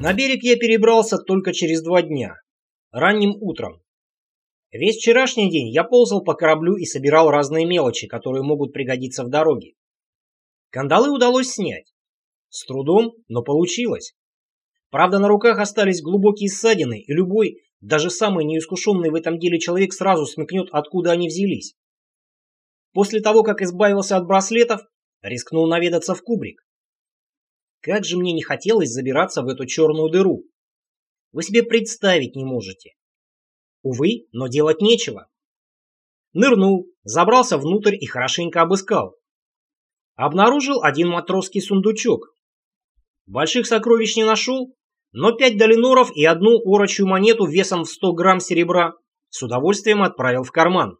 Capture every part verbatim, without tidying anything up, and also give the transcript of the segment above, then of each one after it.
На берег я перебрался только через два дня, ранним утром. Весь вчерашний день я ползал по кораблю и собирал разные мелочи, которые могут пригодиться в дороге. Кандалы удалось снять. С трудом, но получилось. Правда, на руках остались глубокие ссадины, и любой, даже самый неискушенный в этом деле человек сразу смекнет, откуда они взялись. После того, как избавился от браслетов, рискнул наведаться в кубрик. Как же мне не хотелось забираться в эту черную дыру. Вы себе представить не можете. Увы, но делать нечего. Нырнул, забрался внутрь и хорошенько обыскал. Обнаружил один матросский сундучок. Больших сокровищ не нашел, но пять долиноров и одну орочью монету весом в сто грамм серебра с удовольствием отправил в карман.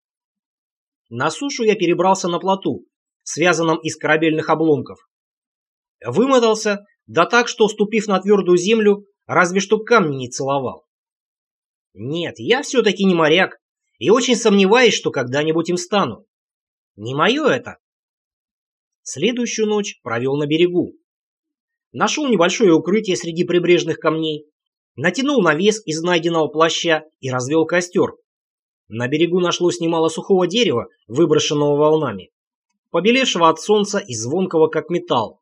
На сушу я перебрался на плоту, связанном из корабельных обломков. Вымотался, да так, что, ступив на твердую землю, разве что камни не целовал. Нет, я все-таки не моряк, и очень сомневаюсь, что когда-нибудь им стану. Не мое это. Следующую ночь провел на берегу. Нашел небольшое укрытие среди прибрежных камней, натянул навес из найденного плаща и развел костер. На берегу нашлось немало сухого дерева, выброшенного волнами, побелевшего от солнца и звонкого как металл.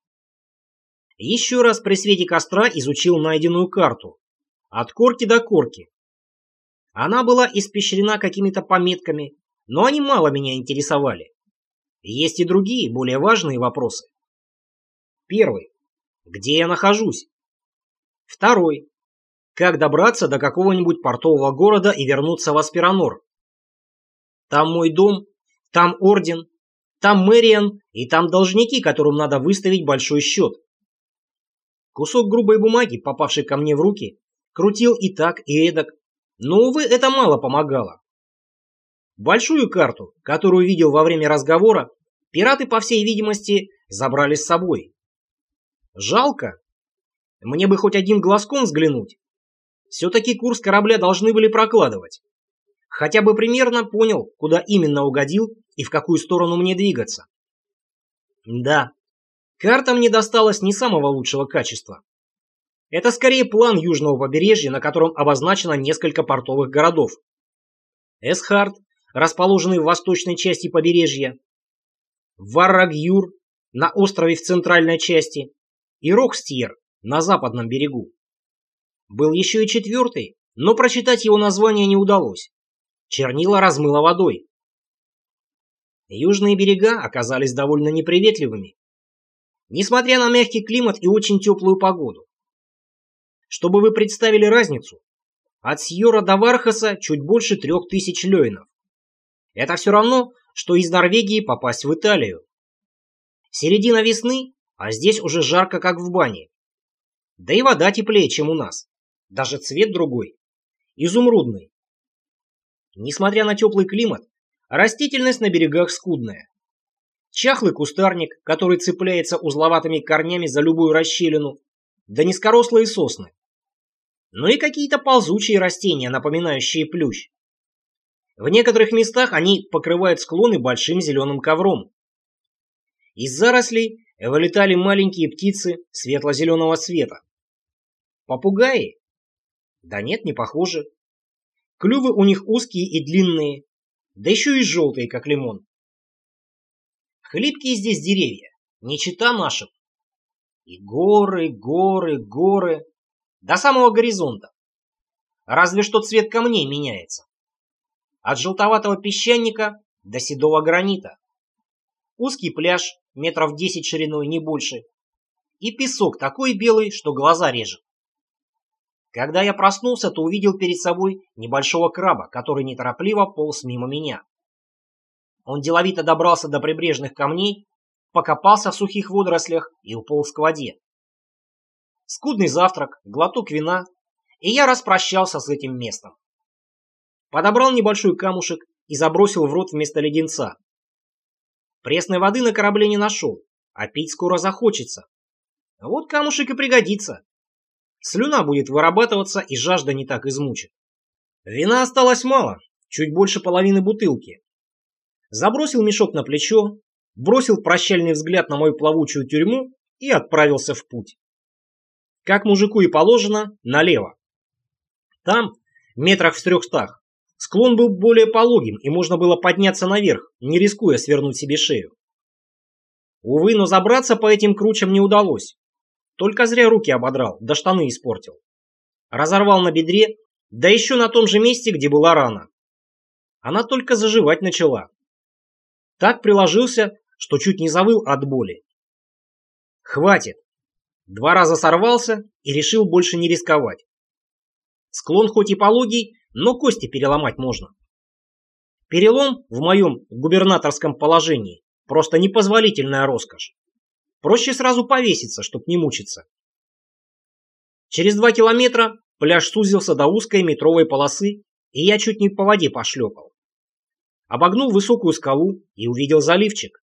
Еще раз при свете костра изучил найденную карту. От корки до корки. Она была испещрена какими-то пометками, но они мало меня интересовали. Есть и другие, более важные вопросы. Первый. Где я нахожусь? Второй. Как добраться до какого-нибудь портового города и вернуться в Аспиранор? Там мой дом, там орден, там Мэриан и там должники, которым надо выставить большой счет. Кусок грубой бумаги, попавший ко мне в руки, крутил и так, и эдак, но, увы, это мало помогало. Большую карту, которую видел во время разговора, пираты, по всей видимости, забрали с собой. Жалко. Мне бы хоть одним глазком взглянуть. Все-таки курс корабля должны были прокладывать. Хотя бы примерно понял, куда именно угодил и в какую сторону мне двигаться. Да. Карта мне досталась не самого лучшего качества. Это скорее план южного побережья, на котором обозначено несколько портовых городов. Эсхарт, расположенный в восточной части побережья, Варрагюр, на острове в центральной части, и Рокстьер, на западном берегу. Был еще и четвертый, но прочитать его название не удалось. Чернила размыло водой. Южные берега оказались довольно неприветливыми, несмотря на мягкий климат и очень теплую погоду. Чтобы вы представили разницу, от Сьора до Вархаса чуть больше трех тысяч лёйнов. Это все равно, что из Норвегии попасть в Италию. Середина весны, а здесь уже жарко, как в бане. Да и вода теплее, чем у нас. Даже цвет другой. Изумрудный. Несмотря на теплый климат, растительность на берегах скудная. Чахлый кустарник, который цепляется узловатыми корнями за любую расщелину, да низкорослые сосны. Ну и какие-то ползучие растения, напоминающие плющ. В некоторых местах они покрывают склоны большим зеленым ковром. Из зарослей вылетали маленькие птицы светло-зеленого цвета. Попугаи? Да нет, не похожи. Клювы у них узкие и длинные, да еще и желтые, как лимон. Хлипкие здесь деревья, не чета нашим. И горы, горы, горы, до самого горизонта. Разве что цвет камней меняется. От желтоватого песчаника до седого гранита. Узкий пляж, метров десять шириной, не больше. И песок такой белый, что глаза режет. Когда я проснулся, то увидел перед собой небольшого краба, который неторопливо полз мимо меня. Он деловито добрался до прибрежных камней, покопался в сухих водорослях и уполз к воде. Скудный завтрак, глоток вина, и я распрощался с этим местом. Подобрал небольшой камушек и забросил в рот вместо леденца. Пресной воды на корабле не нашел, а пить скоро захочется. Вот камушек и пригодится. Слюна будет вырабатываться, и жажда не так измучит. Вина осталось мало, чуть больше половины бутылки. Забросил мешок на плечо, бросил прощальный взгляд на мою плавучую тюрьму и отправился в путь. Как мужику и положено, налево. Там, метрах в трехстах, склон был более пологим, и можно было подняться наверх, не рискуя свернуть себе шею. Увы, но забраться по этим кручам не удалось. Только зря руки ободрал, да штаны испортил. Разорвал на бедре, да еще на том же месте, где была рана. Она только заживать начала. Так приложился, что чуть не завыл от боли. Хватит. Два раза сорвался и решил больше не рисковать. Склон хоть и пологий, но кости переломать можно. Перелом в моем губернаторском положении просто непозволительная роскошь. Проще сразу повеситься, чтоб не мучиться. Через два километра пляж сузился до узкой метровой полосы, и я чуть не по воде пошлепал. Обогнул высокую скалу и увидел заливчик.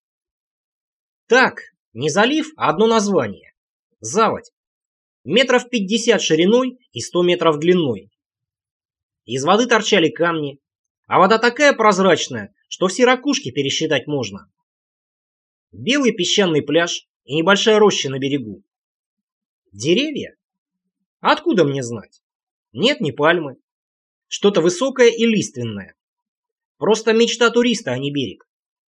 Так, не залив, а одно название. Заводь. Метров пятьдесят шириной и сто метров длиной. Из воды торчали камни, а вода такая прозрачная, что все ракушки пересчитать можно. Белый песчаный пляж и небольшая роща на берегу. Деревья? Откуда мне знать? Нет, не пальмы. Что-то высокое и лиственное. Просто мечта туриста, а не берег.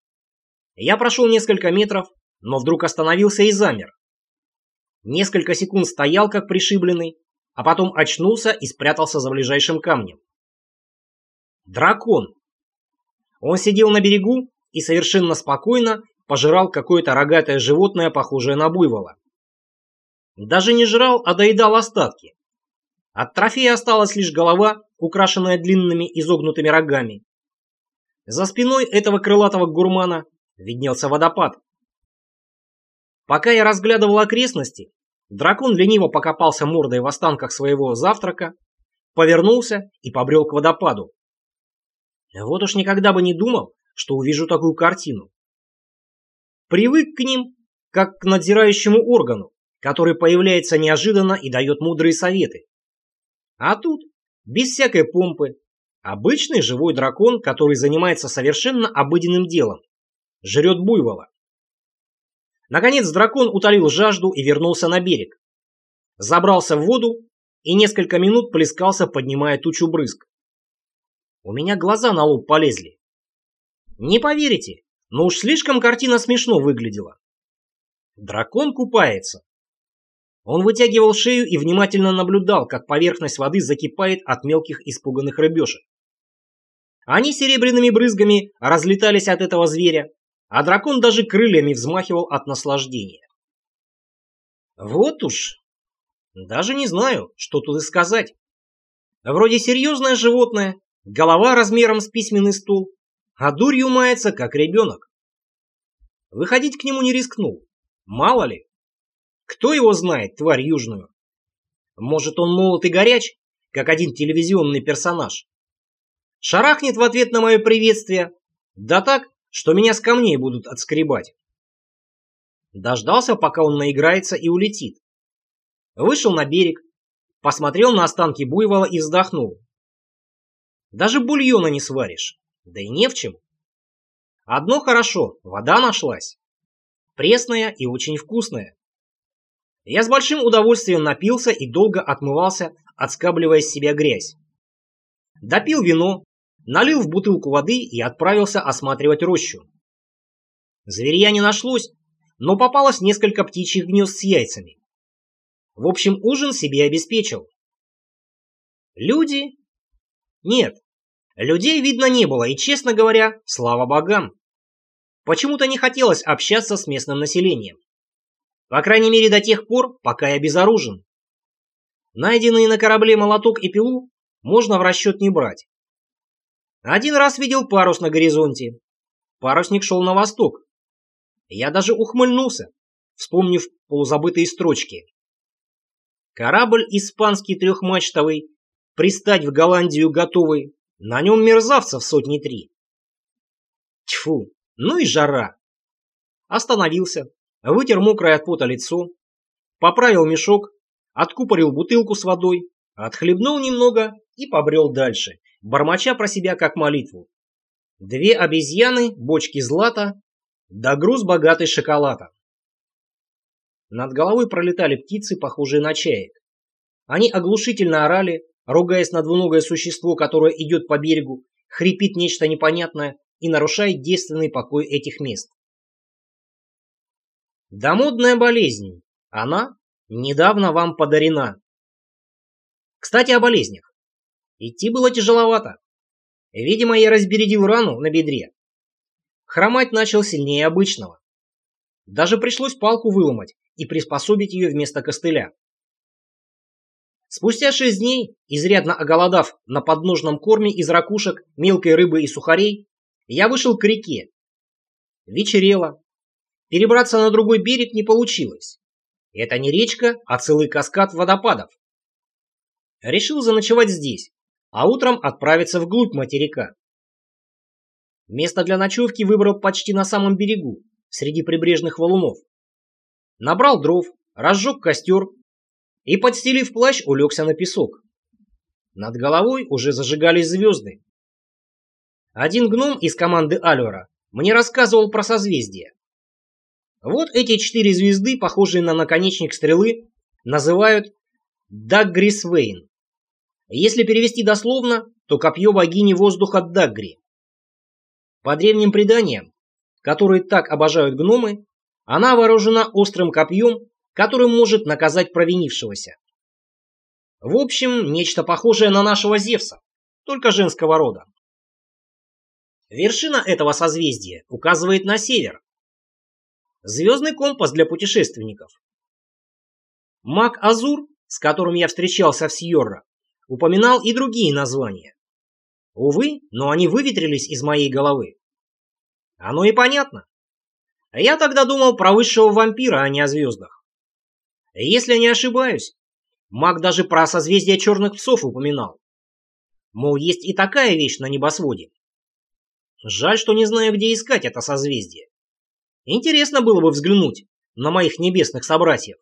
Я прошел несколько метров, но вдруг остановился и замер. Несколько секунд стоял, как пришибленный, а потом очнулся и спрятался за ближайшим камнем. Дракон. Он сидел на берегу и совершенно спокойно пожирал какое-то рогатое животное, похожее на буйвола. Даже не жрал, а доедал остатки. От трофея осталась лишь голова, украшенная длинными изогнутыми рогами. За спиной этого крылатого гурмана виднелся водопад. Пока я разглядывал окрестности, дракон лениво покопался мордой в останках своего завтрака, повернулся и побрел к водопаду. Вот уж никогда бы не думал, что увижу такую картину. Привык к ним, как к надзирающему органу, который появляется неожиданно и дает мудрые советы. А тут, без всякой помпы, обычный живой дракон, который занимается совершенно обыденным делом. Жрет буйвола. Наконец дракон утолил жажду и вернулся на берег. Забрался в воду и несколько минут плескался, поднимая тучу брызг. У меня глаза на лоб полезли. Не поверите, но уж слишком картина смешно выглядела. Дракон купается. Он вытягивал шею и внимательно наблюдал, как поверхность воды закипает от мелких испуганных рыбешек. Они серебряными брызгами разлетались от этого зверя, а дракон даже крыльями взмахивал от наслаждения. Вот уж, даже не знаю, что тут и сказать. Вроде серьезное животное, голова размером с письменный стол, а дурью мается, как ребенок. Выходить к нему не рискнул, мало ли. Кто его знает, тварь южную? Может, он молод и горяч, как один телевизионный персонаж? Шарахнет в ответ на мое приветствие, да так, что меня с камней будут отскребать. Дождался, пока он наиграется и улетит. Вышел на берег, посмотрел на останки буйвола и вздохнул. Даже бульона не сваришь, да и не в чем. Одно хорошо, вода нашлась. Пресная и очень вкусная. Я с большим удовольствием напился и долго отмывался, отскабливая с себя грязь. Допил вино, налил в бутылку воды и отправился осматривать рощу. Зверья не нашлось, но попалось несколько птичьих гнезд с яйцами. В общем, ужин себе обеспечил. Люди? Нет, людей видно не было, и, честно говоря, слава богам. Почему-то не хотелось общаться с местным населением. По крайней мере до тех пор, пока я безоружен. Найденные на корабле молоток и пилу можно в расчет не брать. Один раз видел парус на горизонте. Парусник шел на восток. Я даже ухмыльнулся, вспомнив полузабытые строчки. Корабль испанский трехмачтовый, пристать в Голландию готовый, на нем мерзавцев сотни три. Тьфу, ну и жара. Остановился. Вытер мокрое от пота лицо, поправил мешок, откупорил бутылку с водой, отхлебнул немного и побрел дальше, бормоча про себя как молитву. Две обезьяны, бочки злата, да груз богатый шоколада. Над головой пролетали птицы, похожие на чаек. Они оглушительно орали, ругаясь на двуногое существо, которое идет по берегу, хрипит нечто непонятное и нарушает девственный покой этих мест. Да модная болезнь. Она недавно вам подарена. Кстати, о болезнях. Идти было тяжеловато. Видимо, я разбередил рану на бедре. Хромать начал сильнее обычного. Даже пришлось палку выломать и приспособить ее вместо костыля. Спустя шесть дней, изрядно оголодав на подножном корме из ракушек, мелкой рыбы и сухарей, я вышел к реке. Вечерело. Перебраться на другой берег не получилось. Это не речка, а целый каскад водопадов. Решил заночевать здесь, а утром отправиться вглубь материка. Место для ночевки выбрал почти на самом берегу, среди прибрежных валунов. Набрал дров, разжег костер и, подстелив плащ, улегся на песок. Над головой уже зажигались звезды. Один гном из команды Альвара мне рассказывал про созвездия. Вот эти четыре звезды, похожие на наконечник стрелы, называют Даггрисвейн. Если перевести дословно, то копье богини воздуха Даггри. По древним преданиям, которые так обожают гномы, она вооружена острым копьем, которым может наказать провинившегося. В общем, нечто похожее на нашего Зевса, только женского рода. Вершина этого созвездия указывает на север. Звездный компас для путешественников. Маг Азур, с которым я встречался в Сьорра, упоминал и другие названия. Увы, но они выветрились из моей головы. Оно и понятно. Я тогда думал про высшего вампира, а не о звездах. Если не ошибаюсь, маг даже про созвездие черных псов упоминал. Мол, есть и такая вещь на небосводе. Жаль, что не знаю, где искать это созвездие. Интересно было бы взглянуть на моих небесных собратьев.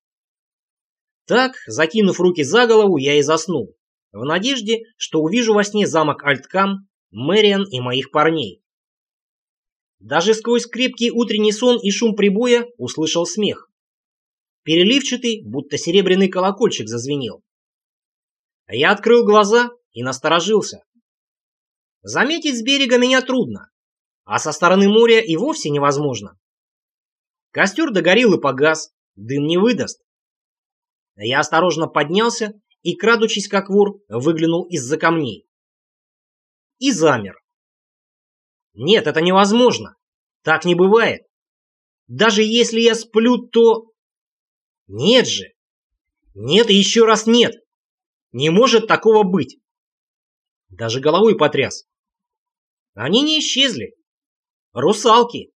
Так, закинув руки за голову, я и заснул, в надежде, что увижу во сне замок Альткам, Мэриан и моих парней. Даже сквозь крепкий утренний сон и шум прибоя услышал смех. Переливчатый, будто серебряный колокольчик зазвенел. Я открыл глаза и насторожился. Заметить с берега меня трудно, а со стороны моря и вовсе невозможно. Костер догорел и погас, дым не выдаст. Я осторожно поднялся и, крадучись как вор, выглянул из-за камней. И замер. Нет, это невозможно. Так не бывает. Даже если я сплю, то... Нет же. Нет и еще раз нет. Не может такого быть. Даже головой потряс. Они не исчезли. Русалки.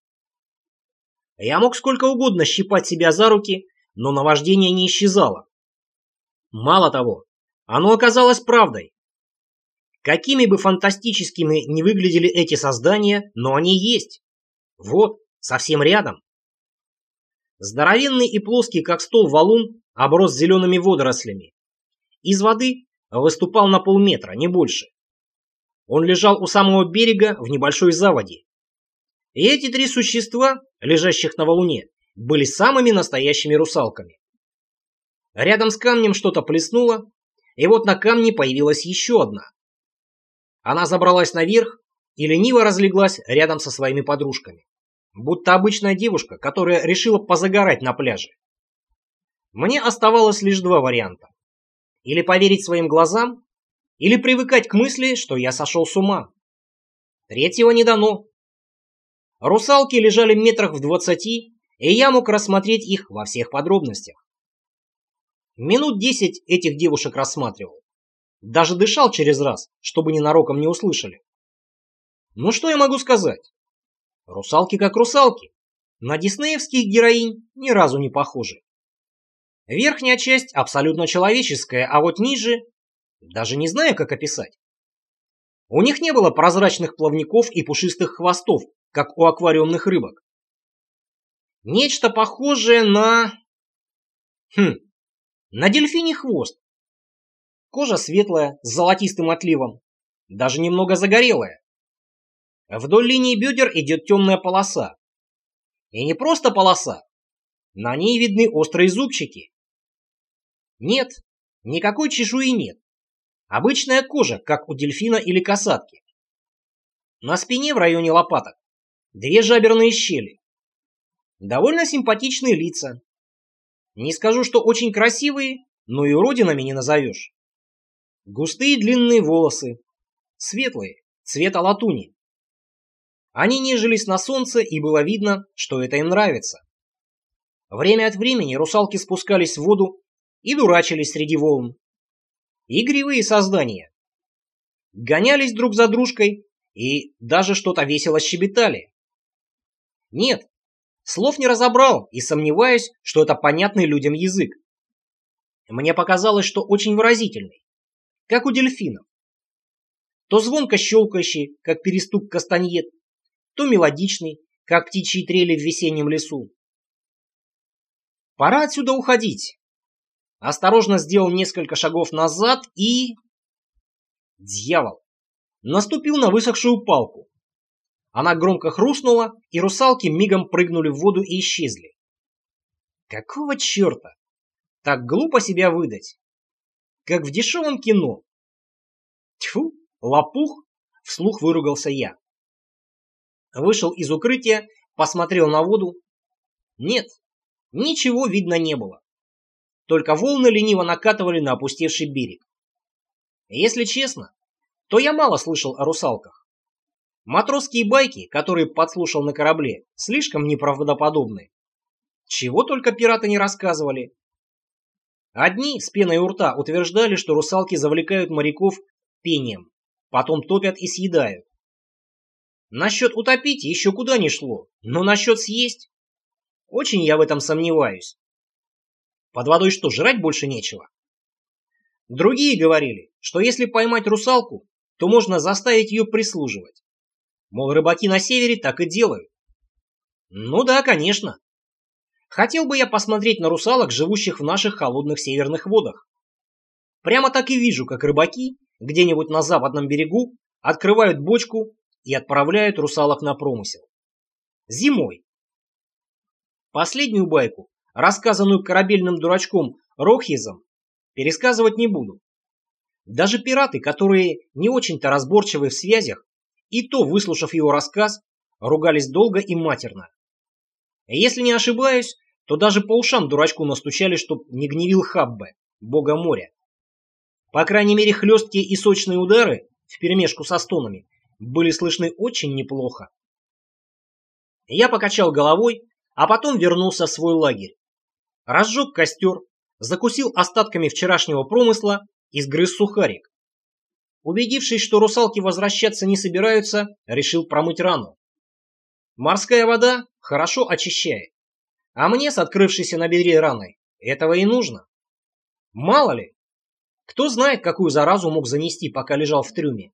Я мог сколько угодно щипать себя за руки, но наваждение не исчезало. Мало того, оно оказалось правдой. Какими бы фантастическими ни выглядели эти создания, но они есть. Вот, совсем рядом. Здоровенный и плоский, как стол, валун оброс зелеными водорослями. Из воды выступал на полметра, не больше. Он лежал у самого берега в небольшой заводе. И эти три существа, лежащих на валуне, были самыми настоящими русалками. Рядом с камнем что-то плеснуло, и вот на камне появилась еще одна. Она забралась наверх и лениво разлеглась рядом со своими подружками, будто обычная девушка, которая решила позагорать на пляже. Мне оставалось лишь два варианта. Или поверить своим глазам, или привыкать к мысли, что я сошел с ума. Третьего не дано. Русалки лежали метрах в двадцати, и я мог рассмотреть их во всех подробностях. Минут десять этих девушек рассматривал. Даже дышал через раз, чтобы ненароком не услышали. Ну что я могу сказать? Русалки как русалки. На диснеевских героинь ни разу не похожи. Верхняя часть абсолютно человеческая, а вот ниже... Даже не знаю, как описать. У них не было прозрачных плавников и пушистых хвостов, как у аквариумных рыбок. Нечто похожее на... Хм... На дельфиний хвост. Кожа светлая, с золотистым отливом. Даже немного загорелая. Вдоль линии бедер идет темная полоса. И не просто полоса. На ней видны острые зубчики. Нет, Никакой чешуи нет. Обычная кожа, как у дельфина или касатки. На спине в районе лопаток две жаберные щели. Довольно симпатичные лица. Не скажу, что очень красивые, но и уродинами не назовешь. Густые длинные волосы, светлые, цвета латуни. Они нежились на солнце, и было видно, что это им нравится. Время от времени русалки спускались в воду и дурачились среди волн. Игривые создания. Гонялись друг за дружкой и даже что-то весело щебетали. Нет, слов не разобрал и сомневаюсь, что это понятный людям язык. Мне показалось, что очень выразительный, как у дельфинов. То звонко щелкающий, как перестук кастаньет, то мелодичный, как птичьи трели в весеннем лесу. Пора отсюда уходить. Осторожно сделал несколько шагов назад и... Дьявол! Наступил на высохшую палку. Она громко хрустнула, и русалки мигом прыгнули в воду и исчезли. Какого черта? Так глупо себя выдать. Как в дешевом кино. Тьфу, лопух! Вслух выругался я. Вышел из укрытия, посмотрел на воду. Нет, ничего видно не было. Только волны лениво накатывали на опустевший берег. Если честно, то я мало слышал о русалках. Матросские байки, которые подслушал на корабле, слишком неправдоподобны. Чего только пираты не рассказывали. Одни с пеной у рта утверждали, что русалки завлекают моряков пением, потом топят и съедают. Насчет утопить еще куда ни шло, но насчет съесть... Очень я в этом сомневаюсь. Под водой что, жрать больше нечего? Другие говорили, что если поймать русалку, то можно заставить ее прислуживать. Мол, рыбаки на севере так и делают. Ну да, конечно. Хотел бы я посмотреть на русалок, живущих в наших холодных северных водах. Прямо так и вижу, как рыбаки где-нибудь на западном берегу открывают бочку и отправляют русалок на промысел. Зимой. Последнюю байку, рассказанную корабельным дурачком Рохизом, пересказывать не буду. Даже пираты, которые не очень-то разборчивы в связях, и то, выслушав его рассказ, ругались долго и матерно. Если не ошибаюсь, то даже по ушам дурачку настучали, чтоб не гневил Хаббе, бога моря. По крайней мере, хлесткие и сочные удары, вперемешку со стонами, были слышны очень неплохо. Я покачал головой, а потом вернулся в свой лагерь. Разжег костер, закусил остатками вчерашнего промысла и сгрыз сухарик. Убедившись, что русалки возвращаться не собираются, решил промыть рану. Морская вода хорошо очищает, а мне с открывшейся на бедре раной этого и нужно. Мало ли, кто знает, какую заразу мог занести, пока лежал в трюме.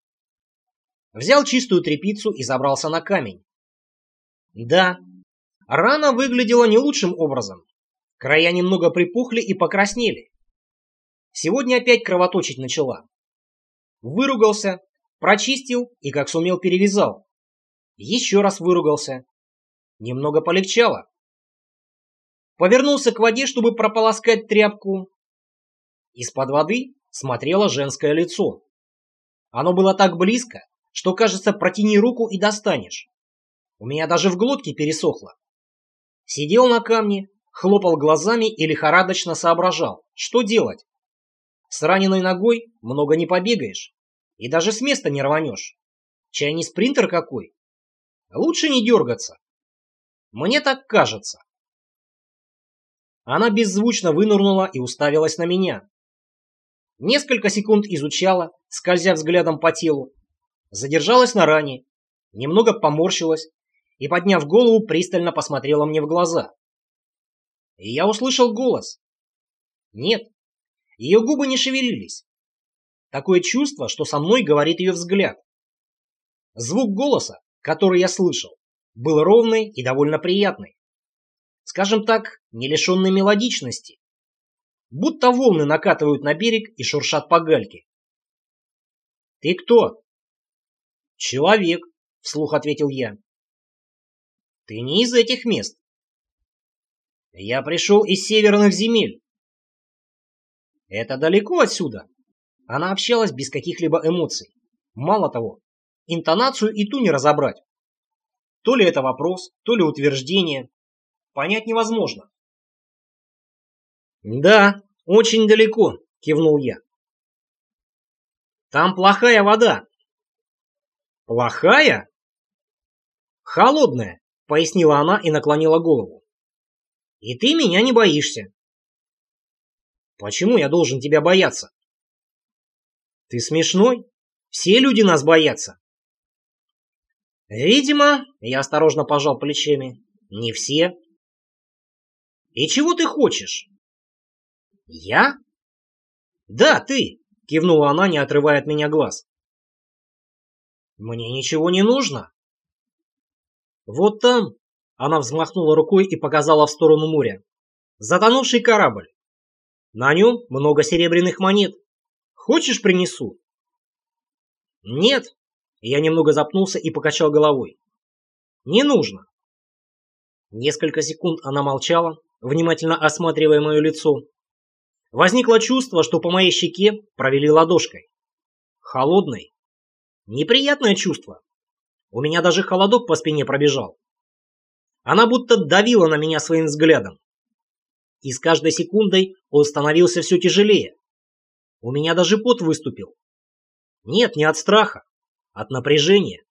Взял чистую тряпицу и забрался на камень. Да, рана выглядела не лучшим образом. Края немного припухли и покраснели. Сегодня опять кровоточить начала. Выругался, прочистил и как сумел перевязал. Еще раз выругался. Немного полегчало. Повернулся к воде, чтобы прополоскать тряпку. Из-под воды смотрело женское лицо. Оно было так близко, что, кажется, протяни руку и достанешь. У меня даже в глотке пересохло. Сидел на камне, хлопал глазами и лихорадочно соображал, что делать. С раненой ногой много не побегаешь, и даже с места не рванешь. Чай не спринтер какой. Лучше не дергаться. Мне так кажется. Она беззвучно вынырнула и уставилась на меня. Несколько секунд изучала, скользя взглядом по телу. Задержалась на ране, немного поморщилась и, подняв голову, пристально посмотрела мне в глаза. И я услышал голос. Нет, ее губы не шевелились. Такое чувство, что со мной говорит ее взгляд. Звук голоса, который я слышал, был ровный и довольно приятный. Скажем так, не лишенный мелодичности. Будто волны накатывают на берег и шуршат по гальке. «Ты кто?» «Человек», — вслух ответил я. «Ты не из этих мест». «Я пришел из северных земель». Это далеко отсюда. Она общалась без каких-либо эмоций. Мало того, интонацию и ту не разобрать. То ли это вопрос, то ли утверждение. Понять невозможно. «Да, очень далеко», — кивнул я. «Там плохая вода». «Плохая?» «Холодная», — пояснила она и наклонила голову. «И ты меня не боишься». «Почему я должен тебя бояться?» «Ты смешной. Все люди нас боятся». «Видимо, — я осторожно пожал плечами, — не все». «И чего ты хочешь?» «Я?» «Да, ты», — кивнула она, не отрывая от меня глаз. «Мне ничего не нужно». «Вот там», — она взмахнула рукой и показала в сторону моря, — «затонувший корабль. На нем много серебряных монет. Хочешь, принесу?» «Нет», — я немного запнулся и покачал головой. «Не нужно». Несколько секунд она молчала, внимательно осматривая мое лицо. Возникло чувство, что по моей щеке провели ладошкой. Холодной. Неприятное чувство. У меня даже холодок по спине пробежал. Она будто давила на меня своим взглядом. И с каждой секундой он становился все тяжелее. У меня даже пот выступил. Нет, не от страха, от напряжения.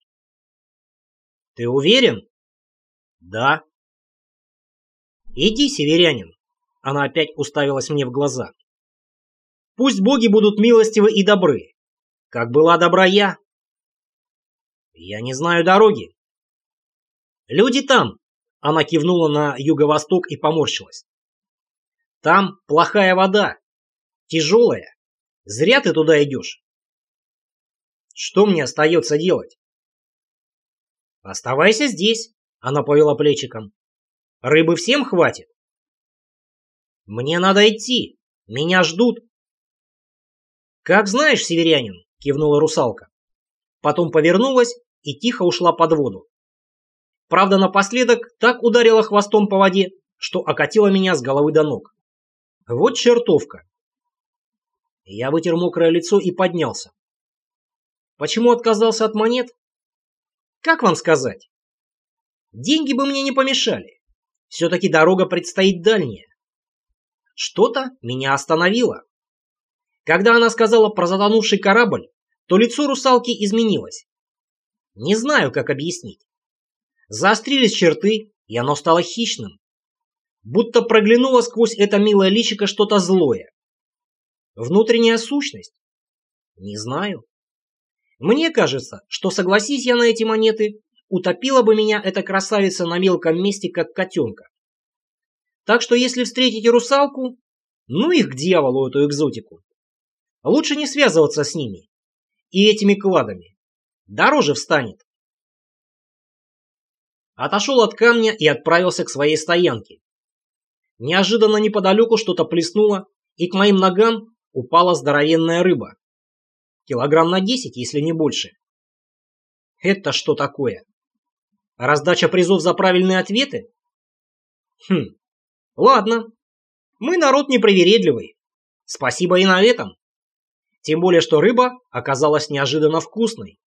«Ты уверен?» «Да». «Иди, северянин». Она опять уставилась мне в глаза. «Пусть боги будут милостивы и добры, как была добра я». «Я не знаю дороги». «Люди там», — она кивнула на юго-восток и поморщилась. «Там плохая вода, тяжелая. Зря ты туда идешь». «Что мне остается делать?» «Оставайся здесь», — она повела плечиком. «Рыбы всем хватит». «Мне надо идти. Меня ждут». «Как знаешь, северянин», — кивнула русалка. Потом повернулась и тихо ушла под воду. Правда, напоследок так ударила хвостом по воде, что окатила меня с головы до ног. Вот чертовка. Я вытер мокрое лицо и поднялся. Почему отказался от монет? Как вам сказать? Деньги бы мне не помешали. Все-таки дорога предстоит дальняя. Что-то меня остановило. Когда она сказала про затонувший корабль, то лицо русалки изменилось. Не знаю, как объяснить. Заострились черты, и оно стало хищным. Будто проглянуло сквозь это милое личико что-то злое. Внутренняя сущность? Не знаю. Мне кажется, что, согласись я на эти монеты, утопила бы меня эта красавица на мелком месте, как котенка. Так что если встретите русалку, ну их к дьяволу, эту экзотику. Лучше не связываться с ними и этими кладами. Дороже встанет. Отошел от камня и отправился к своей стоянке. Неожиданно неподалеку что-то плеснуло, и к моим ногам упала здоровенная рыба. Килограмм на десять, если не больше. Это что такое? Раздача призов за правильные ответы? Хм, ладно. Мы народ непривередливый. Спасибо и на этом. Тем более, что рыба оказалась неожиданно вкусной.